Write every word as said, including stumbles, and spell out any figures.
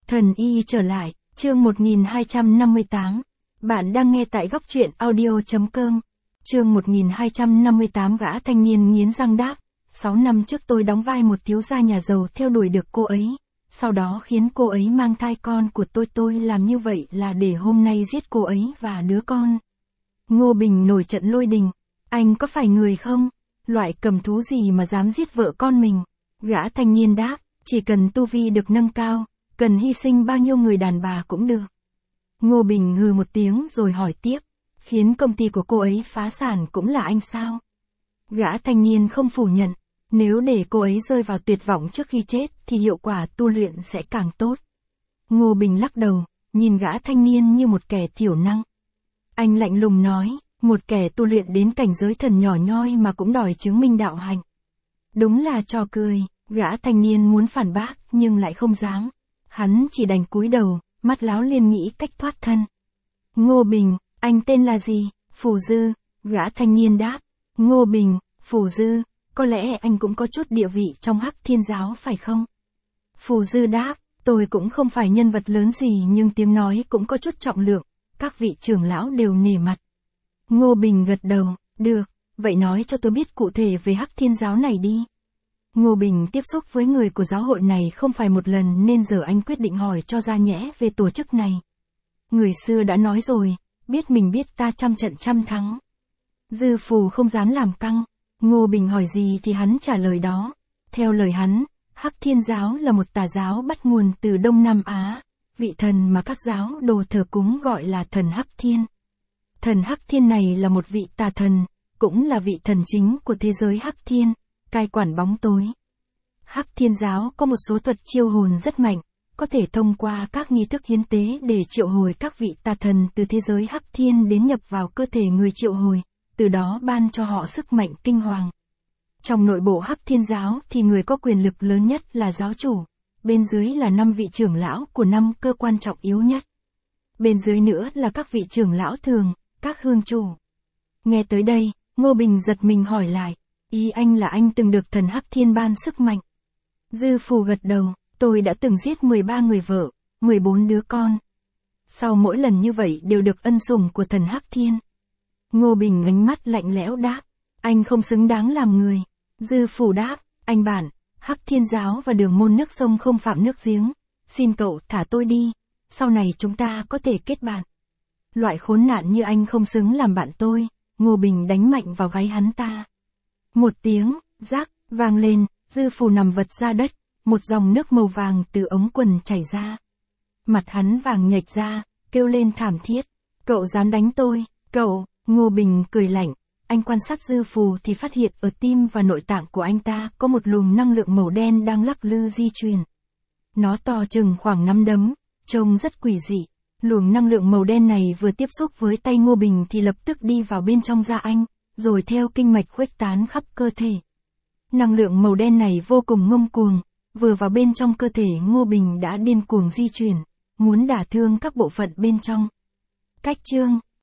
Thần y trở lại, chương một nghìn hai trăm năm mươi tám. Bạn đang nghe tại góc truyện audio.com. Chương một nghìn hai trăm năm mươi tám. Gã thanh niên nghiến răng đáp. Sáu năm trước tôi đóng vai một thiếu gia nhà giàu theo đuổi được cô ấy. Sau đó khiến cô ấy mang thai con của tôi. Tôi làm như vậy là để hôm nay giết cô ấy và đứa con. Ngô Bình nổi trận lôi đình. Anh có phải người không? Loại cầm thú gì mà dám giết vợ con mình? Gã thanh niên đáp. Chỉ cần tu vi được nâng cao, cần hy sinh bao nhiêu người đàn bà cũng được. Ngô Bình hừ một tiếng rồi hỏi tiếp. Khiến công ty của cô ấy phá sản cũng là anh sao? Gã thanh niên không phủ nhận. Nếu để cô ấy rơi vào tuyệt vọng trước khi chết thì hiệu quả tu luyện sẽ càng tốt. Ngô Bình lắc đầu, nhìn gã thanh niên như một kẻ thiểu năng. Anh lạnh lùng nói, một kẻ tu luyện đến cảnh giới thần nhỏ nhoi mà cũng đòi chứng minh đạo hạnh. Đúng là trò cười. Gã thanh niên muốn phản bác nhưng lại không dám. Hắn chỉ đành cúi đầu, mắt láo liên nghĩ cách thoát thân. Ngô Bình, anh tên là gì? Phù Dư. Gã thanh niên đáp. Ngô Bình, Phù Dư, có lẽ anh cũng có chút địa vị trong Hắc Thiên Giáo phải không? Phù Dư đáp. Tôi cũng không phải nhân vật lớn gì nhưng tiếng nói cũng có chút trọng lượng. Các vị trưởng lão đều nể mặt. Ngô Bình gật đầu. Được, vậy nói cho tôi biết cụ thể về Hắc Thiên Giáo này đi. Ngô Bình tiếp xúc với người của giáo hội này không phải một lần nên giờ anh quyết định hỏi cho ra nhẽ về tổ chức này. Người xưa đã nói rồi, biết mình biết ta trăm trận trăm thắng. Dư Phù không dám làm căng, Ngô Bình hỏi gì thì hắn trả lời đó. Theo lời hắn, Hắc Thiên Giáo là một tà giáo bắt nguồn từ Đông Nam Á, vị thần mà các giáo đồ thờ cúng gọi là thần Hắc Thiên. Thần Hắc Thiên này là một vị tà thần, cũng là vị thần chính của thế giới Hắc Thiên. Cai quản bóng tối. Hắc Thiên Giáo có một số thuật chiêu hồn rất mạnh, có thể thông qua các nghi thức hiến tế để triệu hồi các vị tà thần từ thế giới Hắc Thiên đến nhập vào cơ thể người triệu hồi, từ đó ban cho họ sức mạnh kinh hoàng. Trong nội bộ Hắc Thiên Giáo thì người có quyền lực lớn nhất là giáo chủ, bên dưới là năm vị trưởng lão của năm cơ quan trọng yếu nhất. Bên dưới nữa là các vị trưởng lão thường, các hương chủ. Nghe tới đây, Ngô Bình giật mình hỏi lại. Ý anh là anh từng được thần Hắc Thiên ban sức mạnh. Dư Phù gật đầu, tôi đã từng giết mười ba người vợ, mười bốn đứa con. Sau mỗi lần như vậy đều được ân sủng của thần Hắc Thiên. Ngô Bình ánh mắt lạnh lẽo đáp, anh không xứng đáng làm người. Dư Phù đáp, anh bạn, Hắc Thiên Giáo và đường môn nước sông không phạm nước giếng. Xin cậu thả tôi đi, sau này chúng ta có thể kết bạn. Loại khốn nạn như anh không xứng làm bạn tôi. Ngô Bình đánh mạnh vào gáy hắn ta. Một tiếng, rác, vang lên, Dư Phù nằm vật ra đất, một dòng nước màu vàng từ ống quần chảy ra. Mặt hắn vàng nhệch ra, kêu lên thảm thiết. Cậu dám đánh tôi, cậu, Ngô Bình cười lạnh. Anh quan sát Dư Phù thì phát hiện ở tim và nội tạng của anh ta có một luồng năng lượng màu đen đang lắc lư di chuyển. Nó to chừng khoảng năm đấm, trông rất quỷ dị. Luồng năng lượng màu đen này vừa tiếp xúc với tay Ngô Bình thì lập tức đi vào bên trong da anh, rồi theo kinh mạch khuếch tán khắp cơ thể. Năng lượng màu đen này vô cùng ngông cuồng, vừa vào bên trong cơ thể Ngô Bình đã điên cuồng di chuyển, muốn đả thương các bộ phận bên trong. Cách chương